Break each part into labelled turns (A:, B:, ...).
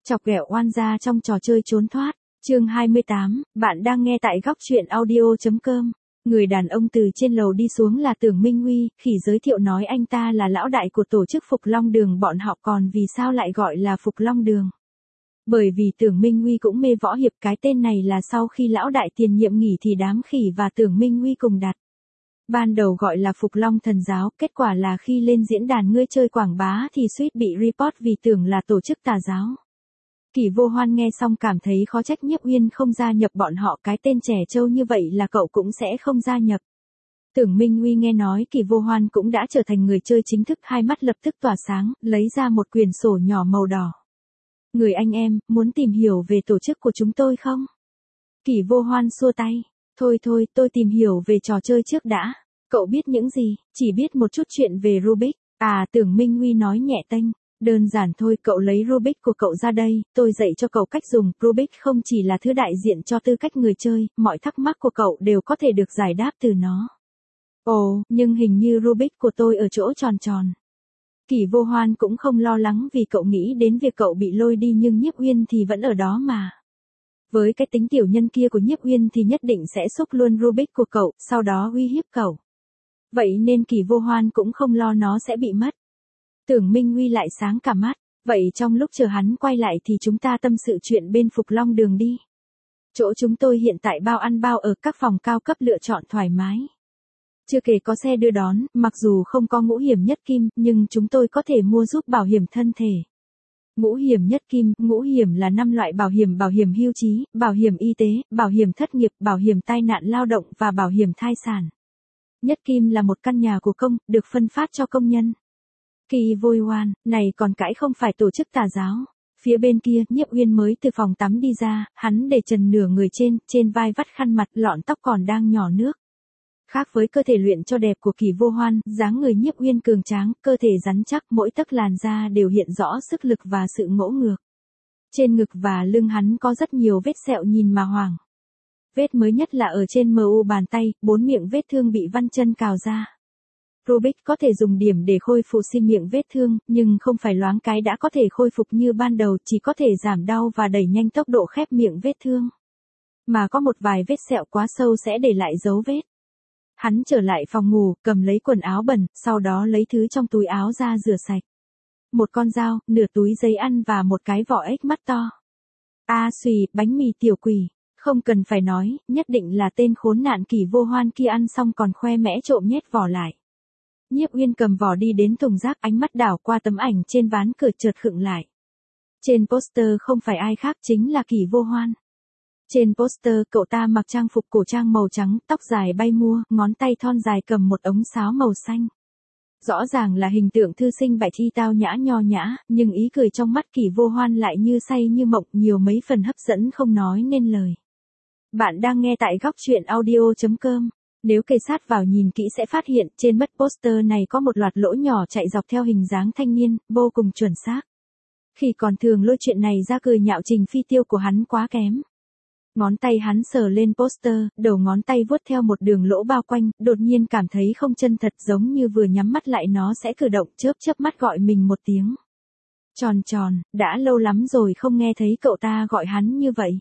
A: Chọc ghẹo oan gia trong trò chơi trốn thoát. Chương 28, bạn đang nghe tại góc truyện audio.com. Người đàn ông từ trên lầu đi xuống là Tưởng Minh Huy, khỉ giới thiệu nói anh ta là lão đại của tổ chức Phục Long Đường, bọn họ còn vì sao lại gọi là Phục Long Đường. Bởi vì Tưởng Minh Huy cũng mê võ hiệp, cái tên này là sau khi lão đại tiền nhiệm nghỉ thì đám khỉ và Tưởng Minh Huy cùng đặt. Ban đầu gọi là Phục Long Thần Giáo, kết quả là khi lên diễn đàn ngươi chơi quảng bá thì suýt bị report vì tưởng là tổ chức tà giáo. Kỷ Vô Hoan nghe xong cảm thấy khó trách Nhiếp Uyên không gia nhập bọn họ, cái tên trẻ trâu như vậy là cậu cũng sẽ không gia nhập. Tưởng Minh Huy nghe nói Kỷ Vô Hoan cũng đã trở thành người chơi chính thức, hai mắt lập tức tỏa sáng, lấy ra một quyển sổ nhỏ màu đỏ. Người anh em, muốn tìm hiểu về tổ chức của chúng tôi không? Kỷ Vô Hoan xua tay. Thôi, tôi tìm hiểu về trò chơi trước đã. Cậu biết những gì? Chỉ biết một chút chuyện về Rubik. À, Tưởng Minh Huy nói nhẹ tênh. Đơn giản thôi, cậu lấy Rubik của cậu ra đây, tôi dạy cho cậu cách dùng. Rubik không chỉ là thứ đại diện cho tư cách người chơi, mọi thắc mắc của cậu đều có thể được giải đáp từ nó. Ồ, nhưng hình như Rubik của tôi ở chỗ tròn tròn. Kỷ Vô Hoan cũng không lo lắng vì cậu nghĩ đến việc cậu bị lôi đi, nhưng Nhiếp Uyên thì vẫn ở đó mà. Với cái tính tiểu nhân kia của Nhiếp Uyên thì nhất định sẽ xúc luôn Rubik của cậu, sau đó uy hiếp cậu. Vậy nên Kỷ Vô Hoan cũng không lo nó sẽ bị mất. Tưởng Minh Huy lại sáng cả mắt. Vậy trong lúc chờ hắn quay lại thì chúng ta tâm sự chuyện bên Phục Long Đường đi. Chỗ chúng tôi hiện tại bao ăn bao ở, các phòng cao cấp lựa chọn thoải mái. Chưa kể có xe đưa đón, mặc dù không có ngũ hiểm nhất kim, nhưng chúng tôi có thể mua giúp bảo hiểm thân thể. Ngũ hiểm nhất kim, ngũ hiểm là 5 loại bảo hiểm hưu trí, bảo hiểm y tế, bảo hiểm thất nghiệp, bảo hiểm tai nạn lao động và bảo hiểm thai sản. Nhất kim là một căn nhà của công, được phân phát cho công nhân. Kỷ Vô Hoan, này còn cãi không phải tổ chức tà giáo. Phía bên kia, Nhiếp Uyên mới từ phòng tắm đi ra, hắn để trần nửa người trên vai vắt khăn mặt, lọn tóc còn đang nhỏ nước. Khác với cơ thể luyện cho đẹp của Kỷ Vô Hoan, dáng người Nhiếp Uyên cường tráng, cơ thể rắn chắc, mỗi tấc làn da đều hiện rõ sức lực và sự ngỗ ngược. Trên ngực và lưng hắn có rất nhiều vết sẹo nhìn mà hoảng. Vết mới nhất là ở trên mu bàn tay, 4 miệng vết thương bị văn chân cào ra. Rubik có thể dùng điểm để khôi phục miệng vết thương, nhưng không phải loáng cái đã có thể khôi phục như ban đầu, chỉ có thể giảm đau và đẩy nhanh tốc độ khép miệng vết thương. Mà có một vài vết sẹo quá sâu sẽ để lại dấu vết. Hắn trở lại phòng ngủ, cầm lấy quần áo bẩn, sau đó lấy thứ trong túi áo ra rửa sạch. Một con dao, nửa túi giấy ăn và một cái vỏ ếch mắt to. Xùy, bánh mì tiểu quỷ. Không cần phải nói, nhất định là tên khốn nạn Kỷ Vô Hoan kia ăn xong còn khoe mẽ trộm nhét vỏ lại. Nhiếp Uyên cầm vỏ đi đến thùng rác, ánh mắt đảo qua tấm ảnh trên ván cửa chợt khựng lại. Trên poster không phải ai khác chính là Kỷ Vô Hoan. Trên poster cậu ta mặc trang phục cổ trang màu trắng, tóc dài bay mua, ngón tay thon dài cầm một ống sáo màu xanh. Rõ ràng là hình tượng thư sinh bạch y tao nhã nho nhã, nhưng ý cười trong mắt Kỷ Vô Hoan lại như say như mộng, nhiều mấy phần hấp dẫn không nói nên lời. Bạn đang nghe tại góc truyện audio.com. Nếu kề sát vào nhìn kỹ sẽ phát hiện trên mất poster này có một loạt lỗ nhỏ chạy dọc theo hình dáng thanh niên, vô cùng chuẩn xác. Khi còn thường lôi chuyện này ra cười nhạo Trình Phi Tiêu của hắn quá kém. Ngón tay hắn sờ lên poster, đầu ngón tay vuốt theo một đường lỗ bao quanh, đột nhiên cảm thấy không chân thật, giống như vừa nhắm mắt lại nó sẽ cử động, chớp mắt gọi mình một tiếng. Tròn tròn, đã lâu lắm rồi không nghe thấy cậu ta gọi hắn như vậy.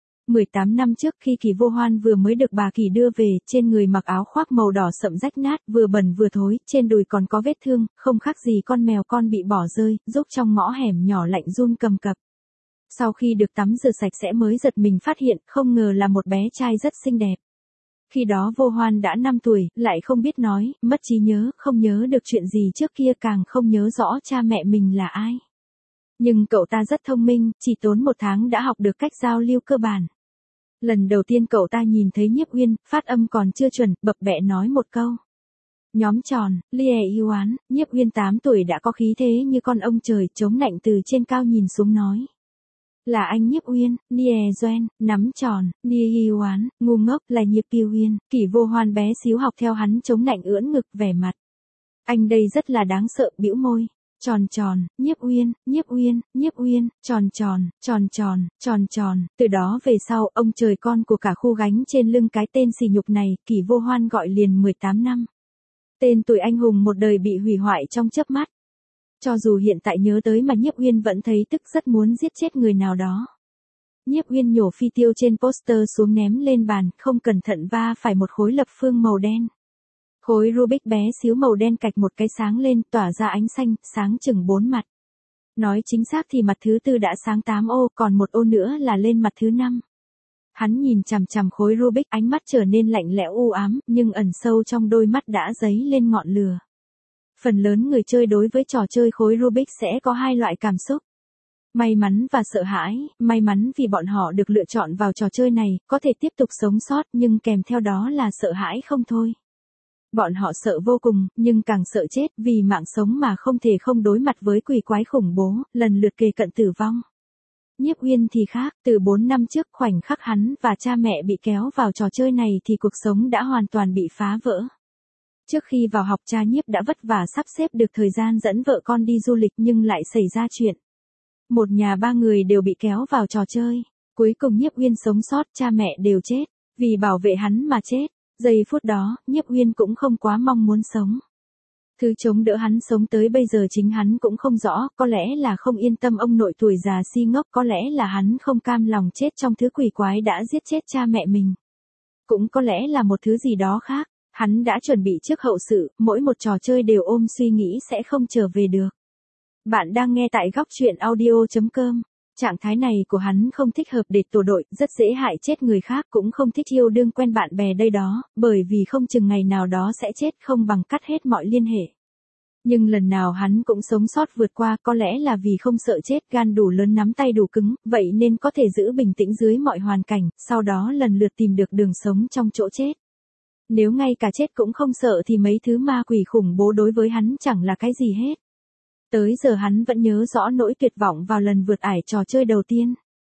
A: 18 năm trước khi Kỷ Vô Hoan vừa mới được bà Kỷ đưa về, trên người mặc áo khoác màu đỏ sậm rách nát, vừa bẩn vừa thối, trên đùi còn có vết thương, không khác gì con mèo con bị bỏ rơi, rúc trong ngõ hẻm nhỏ lạnh run cầm cập. Sau khi được tắm rửa sạch sẽ mới giật mình phát hiện, không ngờ là một bé trai rất xinh đẹp. Khi đó Vô Hoan đã 5 tuổi, lại không biết nói, mất trí nhớ, không nhớ được chuyện gì trước kia, càng không nhớ rõ cha mẹ mình là ai. Nhưng cậu ta rất thông minh, chỉ tốn 1 tháng đã học được cách giao lưu cơ bản. Lần đầu tiên cậu ta nhìn thấy Nhiếp Uyên, phát âm còn chưa chuẩn, bập bẹ nói một câu. Nhóm tròn, lie yêu án, Nhiếp Uyên 8 tuổi đã có khí thế như con ông trời, chống nạnh từ trên cao nhìn xuống nói. Là anh Nhiếp Uyên, Nie Doen, nắm tròn, Nie yêu án, ngu ngốc, là Nhiếp Uyên. Kỷ Vô Hoan bé xíu học theo hắn chống nạnh ưỡn ngực vẻ mặt. Anh đây rất là đáng sợ, bĩu môi. Tròn tròn, Nhiếp Uyên, tròn tròn, từ đó về sau, ông trời con của cả khu gánh trên lưng cái tên sỉ nhục này, Kỷ Vô Hoan gọi liền 18 năm. Tên tuổi anh hùng một đời bị hủy hoại trong chớp mắt. Cho dù hiện tại nhớ tới mà Nhiếp Uyên vẫn thấy tức, rất muốn giết chết người nào đó. Nhiếp Uyên nhổ phi tiêu trên poster xuống ném lên bàn, không cẩn thận va phải một khối lập phương màu đen. Khối Rubik bé xíu màu đen cạch một cái sáng lên, tỏa ra ánh xanh, sáng chừng 4 mặt. Nói chính xác thì mặt thứ tư đã sáng 8 ô, còn một ô nữa là lên mặt thứ 5. Hắn nhìn chằm chằm khối Rubik, ánh mắt trở nên lạnh lẽo u ám, nhưng ẩn sâu trong đôi mắt đã dấy lên ngọn lửa. Phần lớn người chơi đối với trò chơi khối Rubik sẽ có hai loại cảm xúc. May mắn và sợ hãi, may mắn vì bọn họ được lựa chọn vào trò chơi này, có thể tiếp tục sống sót, nhưng kèm theo đó là sợ hãi không thôi. Bọn họ sợ vô cùng, nhưng càng sợ chết, vì mạng sống mà không thể không đối mặt với quỷ quái khủng bố, lần lượt kề cận tử vong. Nhiếp Uyên thì khác, từ 4 năm trước khoảnh khắc hắn và cha mẹ bị kéo vào trò chơi này thì cuộc sống đã hoàn toàn bị phá vỡ. Trước khi vào học cha Nhiếp đã vất vả sắp xếp được thời gian dẫn vợ con đi du lịch nhưng lại xảy ra chuyện. Một nhà ba người đều bị kéo vào trò chơi. Cuối cùng Nhiếp Uyên sống sót, cha mẹ đều chết. Vì bảo vệ hắn mà chết. Giây phút đó, Nhiếp Uyên cũng không quá mong muốn sống. Thứ chống đỡ hắn sống tới bây giờ chính hắn cũng không rõ, có lẽ là không yên tâm ông nội tuổi già si ngốc, có lẽ là hắn không cam lòng chết trong thứ quỷ quái đã giết chết cha mẹ mình. Cũng có lẽ là một thứ gì đó khác, hắn đã chuẩn bị trước hậu sự, mỗi một trò chơi đều ôm suy nghĩ sẽ không trở về được. Bạn đang nghe tại góc truyện audio.com. Trạng thái này của hắn không thích hợp để tổ đội, rất dễ hại chết người khác, cũng không thích yêu đương quen bạn bè đây đó, bởi vì không chừng ngày nào đó sẽ chết, không bằng cắt hết mọi liên hệ. Nhưng lần nào hắn cũng sống sót vượt qua, có lẽ là vì không sợ chết, gan đủ lớn nắm tay đủ cứng, vậy nên có thể giữ bình tĩnh dưới mọi hoàn cảnh, sau đó lần lượt tìm được đường sống trong chỗ chết. Nếu ngay cả chết cũng không sợ thì mấy thứ ma quỷ khủng bố đối với hắn chẳng là cái gì hết. Tới giờ hắn vẫn nhớ rõ nỗi tuyệt vọng vào lần vượt ải trò chơi đầu tiên.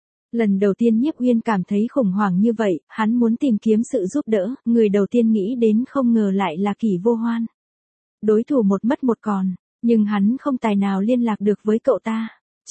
A: Lần đầu tiên Nhiếp Uyên cảm thấy khủng hoảng như vậy, hắn muốn tìm kiếm sự giúp đỡ, người đầu tiên nghĩ đến không ngờ lại là Kỷ Vô Hoan. Đối thủ một mất một còn, nhưng hắn không tài nào liên lạc được với cậu ta.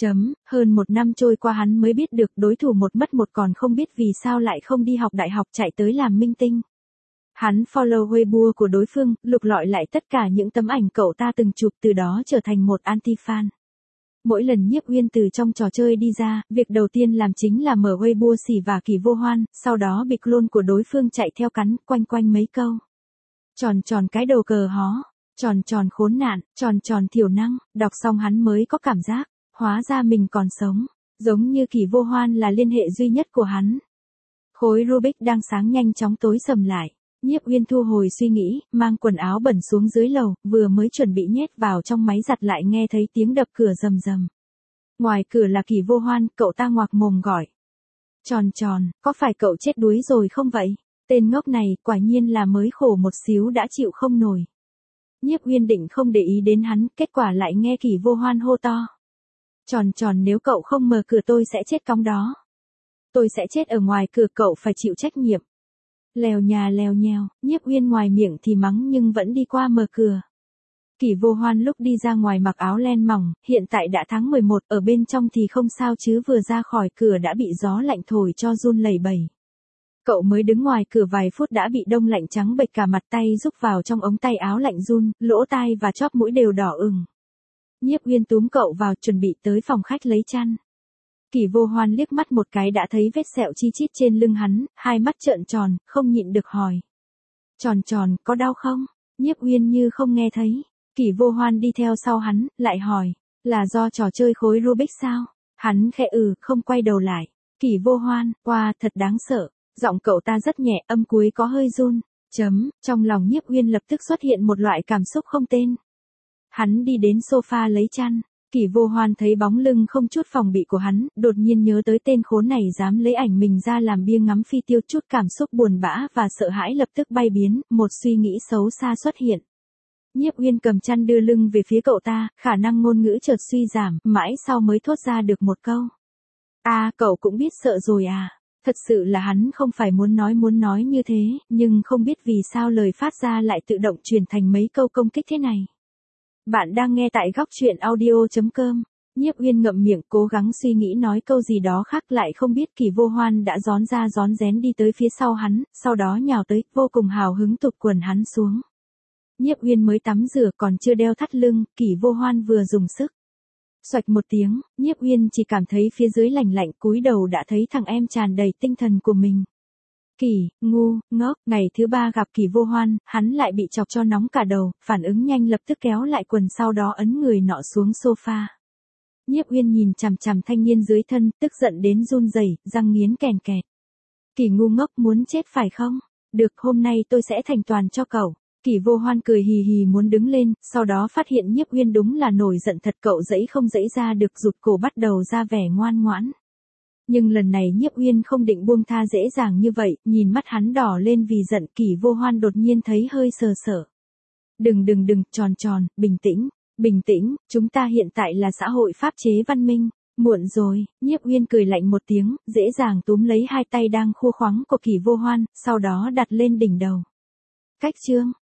A: Hơn 1 năm trôi qua hắn mới biết được đối thủ một mất một còn không biết vì sao lại không đi học đại học chạy tới làm minh tinh. Hắn follow Weibo của đối phương, lục lọi lại tất cả những tấm ảnh cậu ta từng chụp, từ đó trở thành một anti-fan. Mỗi lần Nhiếp Uyên từ trong trò chơi đi ra, việc đầu tiên làm chính là mở Weibo xỉ vả Kỷ Vô Hoan, sau đó bị clone của đối phương chạy theo cắn, quanh quanh mấy câu. Tròn tròn cái đầu cờ hó, tròn tròn khốn nạn, tròn tròn thiểu năng, đọc xong hắn mới có cảm giác, hóa ra mình còn sống, giống như Kỷ Vô Hoan là liên hệ duy nhất của hắn. Khối Rubik đang sáng nhanh chóng tối sầm lại. Nhiếp Uyên thu hồi suy nghĩ, mang quần áo bẩn xuống dưới lầu, vừa mới chuẩn bị nhét vào trong máy giặt lại nghe thấy tiếng đập cửa rầm rầm. Ngoài cửa là Kỷ Vô Hoan, cậu ta ngoạc mồm gọi. Tròn tròn, có phải cậu chết đuối rồi không vậy? Tên ngốc này, quả nhiên là mới khổ một xíu đã chịu không nổi. Nhiếp Uyên định không để ý đến hắn, kết quả lại nghe Kỷ Vô Hoan hô to. Tròn tròn, nếu cậu không mở cửa tôi sẽ chết cóng đó. Tôi sẽ chết ở ngoài cửa, cậu phải chịu trách nhiệm. Lèo nhà lèo nhèo, Nhiếp Uyên ngoài miệng thì mắng nhưng vẫn đi qua mở cửa. Kỷ Vô Hoan lúc đi ra ngoài mặc áo len mỏng, hiện tại đã tháng 11, ở bên trong thì không sao chứ vừa ra khỏi cửa đã bị gió lạnh thổi cho run lẩy bẩy. Cậu mới đứng ngoài cửa vài phút đã bị đông lạnh trắng bệch cả mặt, tay rúc vào trong ống tay áo lạnh run, lỗ tai và chóp mũi đều đỏ ửng. Nhiếp Uyên túm cậu vào chuẩn bị tới phòng khách lấy chăn. Kỷ Vô Hoan liếc mắt một cái đã thấy vết sẹo chi chít trên lưng hắn, hai mắt trợn tròn, không nhịn được hỏi. Tròn tròn, có đau không? Nhiếp Uyên như không nghe thấy. Kỷ Vô Hoan đi theo sau hắn, lại hỏi. Là do trò chơi khối Rubik sao? Hắn khẽ không quay đầu lại. Kỷ Vô Hoan, wow, thật đáng sợ. Giọng cậu ta rất nhẹ, âm cuối có hơi run. Trong lòng Nhiếp Uyên lập tức xuất hiện một loại cảm xúc không tên. Hắn đi đến sofa lấy chăn. Kỷ Vô Hoan thấy bóng lưng không chút phòng bị của hắn, đột nhiên nhớ tới tên khốn này dám lấy ảnh mình ra làm bia ngắm phi tiêu, chút cảm xúc buồn bã và sợ hãi lập tức bay biến, một suy nghĩ xấu xa xuất hiện. Nhiếp Uyên cầm chăn đưa lưng về phía cậu ta, khả năng ngôn ngữ chợt suy giảm, mãi sau mới thốt ra được một câu. Cậu cũng biết sợ rồi à? Thật sự là hắn không phải muốn nói như thế, nhưng không biết vì sao lời phát ra lại tự động chuyển thành mấy câu công kích thế này. Bạn đang nghe tại góc truyện audio.com. Nhiếp Uyên ngậm miệng cố gắng suy nghĩ nói câu gì đó khác, lại không biết Kỷ Vô Hoan đã rón ra rón rén đi tới phía sau hắn, sau đó nhào tới, vô cùng hào hứng tụt quần hắn xuống. Nhiếp Uyên mới tắm rửa còn chưa đeo thắt lưng, Kỷ Vô Hoan vừa dùng sức. Xoạch một tiếng, Nhiếp Uyên chỉ cảm thấy phía dưới lạnh lạnh, cúi đầu đã thấy thằng em tràn đầy tinh thần của mình. Kỷ, ngu, ngốc, ngày thứ 3 gặp Kỷ Vô Hoan, hắn lại bị chọc cho nóng cả đầu, phản ứng nhanh lập tức kéo lại quần sau đó ấn người nọ xuống sofa. Nhiếp Uyên nhìn chằm chằm thanh niên dưới thân, tức giận đến run rẩy, răng nghiến kèn kẹt. Kỷ ngu ngốc muốn chết phải không? Được, hôm nay tôi sẽ thành toàn cho cậu. Kỷ Vô Hoan cười hì hì muốn đứng lên, sau đó phát hiện Nhiếp Uyên đúng là nổi giận thật, cậu dẫy không dẫy ra được, rụt cổ bắt đầu ra vẻ ngoan ngoãn. Nhưng lần này Nhiếp Uyên không định buông tha dễ dàng như vậy, nhìn mắt hắn đỏ lên vì giận, Kỷ Vô Hoan đột nhiên thấy hơi sờ sợ. Đừng, tròn, bình tĩnh, chúng ta hiện tại là xã hội pháp chế văn minh. Muộn rồi, Nhiếp Uyên cười lạnh một tiếng, dễ dàng túm lấy hai tay đang khô khoắng của Kỷ Vô Hoan, sau đó đặt lên đỉnh đầu. Cách chương